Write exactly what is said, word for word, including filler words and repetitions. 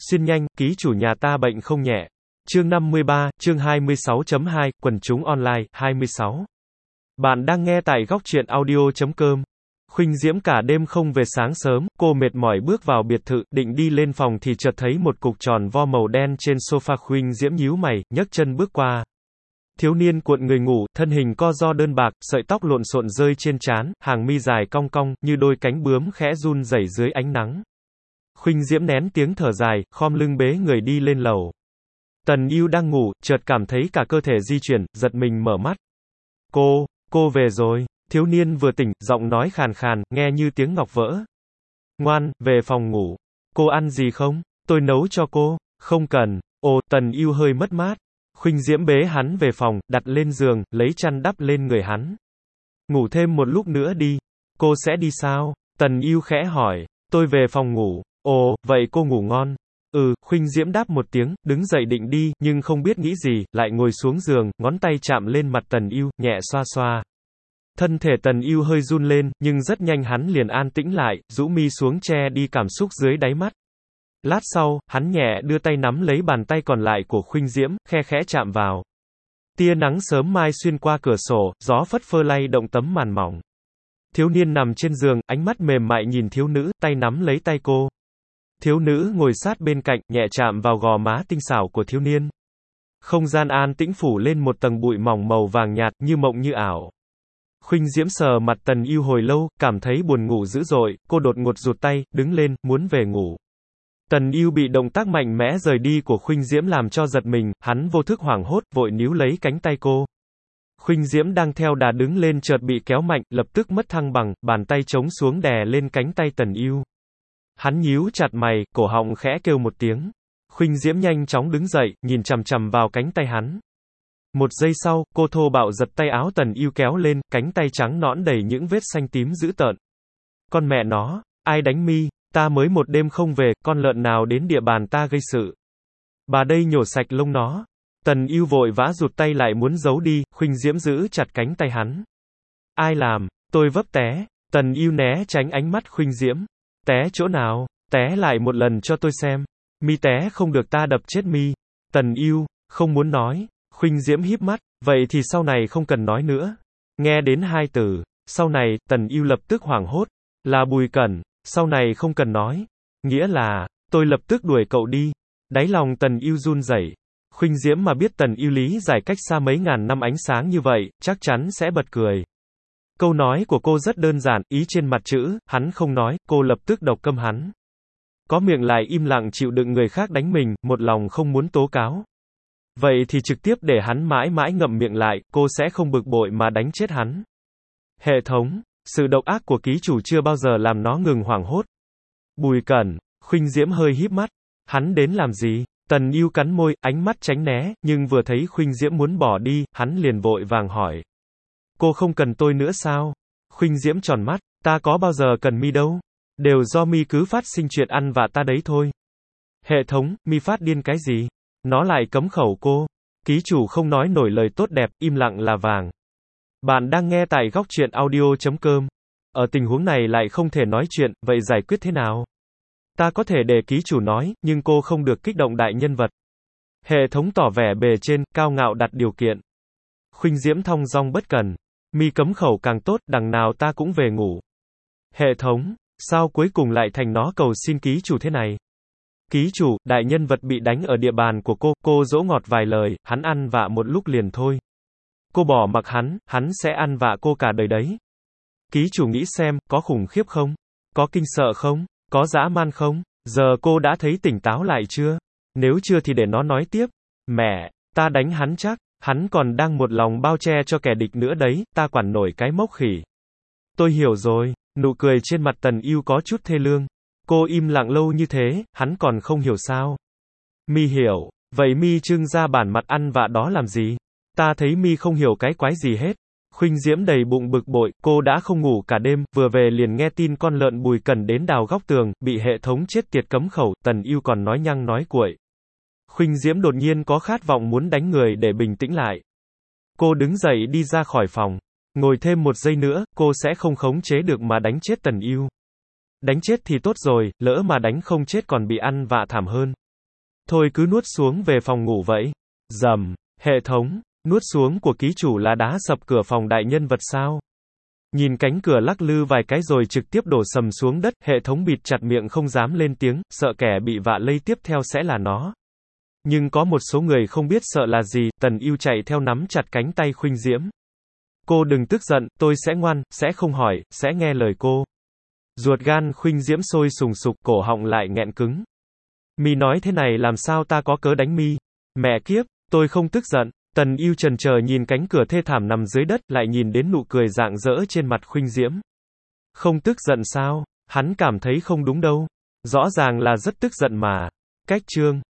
Xuyên nhanh, ký chủ nhà ta bệnh không nhẹ. Chương năm mươi ba, chương hai mươi sáu chấm hai, quần chúng online, hai mươi sáu. Bạn đang nghe tại góc truyện audio chấm com. Khuynh Diễm cả đêm không về sáng sớm, cô mệt mỏi bước vào biệt thự, định đi lên phòng thì chợt thấy một cục tròn vo màu đen trên sofa. Khuynh Diễm nhíu mày, nhấc chân bước qua. Thiếu niên cuộn người ngủ, thân hình co ro đơn bạc, sợi tóc lộn xộn rơi trên trán, hàng mi dài cong cong, như đôi cánh bướm khẽ run rẩy dưới ánh nắng. Khuynh Diễm nén tiếng thở dài, khom lưng bế người đi lên lầu. Tần Ưu đang ngủ, chợt cảm thấy cả cơ thể di chuyển, giật mình mở mắt. Cô, cô về rồi. Thiếu niên vừa tỉnh, giọng nói khàn khàn, nghe như tiếng ngọc vỡ. Ngoan, về phòng ngủ. Cô ăn gì không? Tôi nấu cho cô. Không cần. Ồ, Tần Ưu hơi mất mát. Khuynh Diễm bế hắn về phòng, đặt lên giường, lấy chăn đắp lên người hắn. Ngủ thêm một lúc nữa đi. Cô sẽ đi sao? Tần Ưu khẽ hỏi. Tôi về phòng ngủ. Ồ, vậy cô ngủ ngon. Ừ, Khuynh Diễm đáp một tiếng, đứng dậy định đi, nhưng không biết nghĩ gì, lại ngồi xuống giường, ngón tay chạm lên mặt Tần Ưu, nhẹ xoa xoa. Thân thể Tần Ưu hơi run lên, nhưng rất nhanh hắn liền an tĩnh lại, rũ mi xuống che đi cảm xúc dưới đáy mắt. Lát sau, hắn nhẹ đưa tay nắm lấy bàn tay còn lại của Khuynh Diễm, khe khẽ chạm vào. Tia nắng sớm mai xuyên qua cửa sổ, gió phất phơ lay động tấm màn mỏng. Thiếu niên nằm trên giường, ánh mắt mềm mại nhìn thiếu nữ, tay nắm lấy tay cô. Thiếu nữ ngồi sát bên cạnh, nhẹ chạm vào gò má tinh xảo của thiếu niên. Không gian an tĩnh phủ lên một tầng bụi mỏng màu vàng nhạt, như mộng như ảo. Khuynh Diễm sờ mặt Tần Ưu hồi lâu, cảm thấy buồn ngủ dữ dội, cô đột ngột rụt tay, đứng lên, muốn về ngủ. Tần Ưu bị động tác mạnh mẽ rời đi của Khuynh Diễm làm cho giật mình, hắn vô thức hoảng hốt, vội níu lấy cánh tay cô. Khuynh Diễm đang theo đà đứng lên chợt bị kéo mạnh, lập tức mất thăng bằng, bàn tay chống xuống đè lên cánh tay Tần Ưu. Hắn nhíu chặt mày, cổ họng khẽ kêu một tiếng. Khuynh Diễm nhanh chóng đứng dậy, nhìn chằm chằm vào cánh tay hắn. Một giây sau, cô thô bạo giật tay áo Tần Ưu kéo lên, cánh tay trắng nõn đầy những vết xanh tím dữ tợn. Con mẹ nó, ai đánh mi, ta mới một đêm không về, con lợn nào đến địa bàn ta gây sự. Bà đây nhổ sạch lông nó. Tần Ưu vội vã rụt tay lại muốn giấu đi, Khuynh Diễm giữ chặt cánh tay hắn. Ai làm, tôi vấp té. Tần Ưu né tránh ánh mắt Khuynh Diễm. Té chỗ nào? Té lại một lần cho tôi xem. Mi té không được ta đập chết mi. Tần Ưu, không muốn nói. Khuynh Diễm híp mắt, vậy thì sau này không cần nói nữa. Nghe đến hai từ, sau này, Tần Ưu lập tức hoảng hốt. Là Bùi Cẩn, sau này không cần nói. Nghĩa là, tôi lập tức đuổi cậu đi. Đáy lòng Tần Ưu run rẩy. Khuynh Diễm mà biết Tần Ưu lý giải cách xa mấy ngàn năm ánh sáng như vậy, chắc chắn sẽ bật cười. Câu nói của cô rất đơn giản, ý trên mặt chữ, hắn không nói, cô lập tức độc câm hắn. Có miệng lại im lặng chịu đựng người khác đánh mình, một lòng không muốn tố cáo. Vậy thì trực tiếp để hắn mãi mãi ngậm miệng lại, cô sẽ không bực bội mà đánh chết hắn. Hệ thống, sự độc ác của ký chủ chưa bao giờ làm nó ngừng hoảng hốt. Bùi Cẩn, Khuynh Diễm hơi híp mắt. Hắn đến làm gì? Tần Ưu cắn môi, ánh mắt tránh né, nhưng vừa thấy Khuynh Diễm muốn bỏ đi, hắn liền vội vàng hỏi. Cô không cần tôi nữa sao? Khuynh Diễm tròn mắt, ta có bao giờ cần mi đâu. Đều do mi cứ phát sinh chuyện ăn vạ ta đấy thôi. Hệ thống, mi phát điên cái gì? Nó lại cấm khẩu cô. Ký chủ không nói nổi lời tốt đẹp, im lặng là vàng. Bạn đang nghe tại góc truyện audio chấm com. Ở tình huống này lại không thể nói chuyện, vậy giải quyết thế nào? Ta có thể để ký chủ nói, nhưng cô không được kích động đại nhân vật. Hệ thống tỏ vẻ bề trên, cao ngạo đặt điều kiện. Khuynh Diễm thong dong bất cần. Mi cấm khẩu càng tốt, đằng nào ta cũng về ngủ. Hệ thống, sao cuối cùng lại thành nó cầu xin ký chủ thế này? Ký chủ, đại nhân vật bị đánh ở địa bàn của cô, cô dỗ ngọt vài lời, hắn ăn vạ một lúc liền thôi. Cô bỏ mặc hắn, hắn sẽ ăn vạ cô cả đời đấy. Ký chủ nghĩ xem, có khủng khiếp không? Có kinh sợ không? Có dã man không? Giờ cô đã thấy tỉnh táo lại chưa? Nếu chưa thì để nó nói tiếp. Mẹ, ta đánh hắn chắc. Hắn còn đang một lòng bao che cho kẻ địch nữa đấy, ta quản nổi cái mốc khỉ. Tôi hiểu rồi, nụ cười trên mặt Tần Ưu có chút thê lương. Cô im lặng lâu như thế, hắn còn không hiểu sao? Mi hiểu, vậy mi trưng ra bản mặt ăn vạ đó làm gì? Ta thấy mi không hiểu cái quái gì hết. Khuynh Diễm đầy bụng bực bội, cô đã không ngủ cả đêm, vừa về liền nghe tin con lợn Bùi Cẩn đến đào góc tường, bị hệ thống chết tiệt cấm khẩu, Tần Ưu còn nói nhăng nói cuội. Khuynh Diễm đột nhiên có khát vọng muốn đánh người để bình tĩnh lại. Cô đứng dậy đi ra khỏi phòng. Ngồi thêm một giây nữa, cô sẽ không khống chế được mà đánh chết Tần Ưu. Đánh chết thì tốt rồi, lỡ mà đánh không chết còn bị ăn vạ thảm hơn. Thôi cứ nuốt xuống về phòng ngủ vậy. Rầm, hệ thống, nuốt xuống của ký chủ là đá sập cửa phòng đại nhân vật sao? Nhìn cánh cửa lắc lư vài cái rồi trực tiếp đổ sầm xuống đất, hệ thống bịt chặt miệng không dám lên tiếng, sợ kẻ bị vạ lây tiếp theo sẽ là nó. Nhưng có một số người không biết sợ là gì, Tần Ưu chạy theo nắm chặt cánh tay Khuynh Diễm. Cô đừng tức giận, tôi sẽ ngoan, sẽ không hỏi, sẽ nghe lời cô. Ruột gan Khuynh Diễm sôi sùng sục, cổ họng lại nghẹn cứng. Mi nói thế này làm sao ta có cớ đánh Mi? Mẹ kiếp, tôi không tức giận. Tần Ưu chần chờ nhìn cánh cửa thê thảm nằm dưới đất, lại nhìn đến nụ cười rạng rỡ trên mặt Khuynh Diễm. Không tức giận sao? Hắn cảm thấy không đúng đâu. Rõ ràng là rất tức giận mà. Cách chương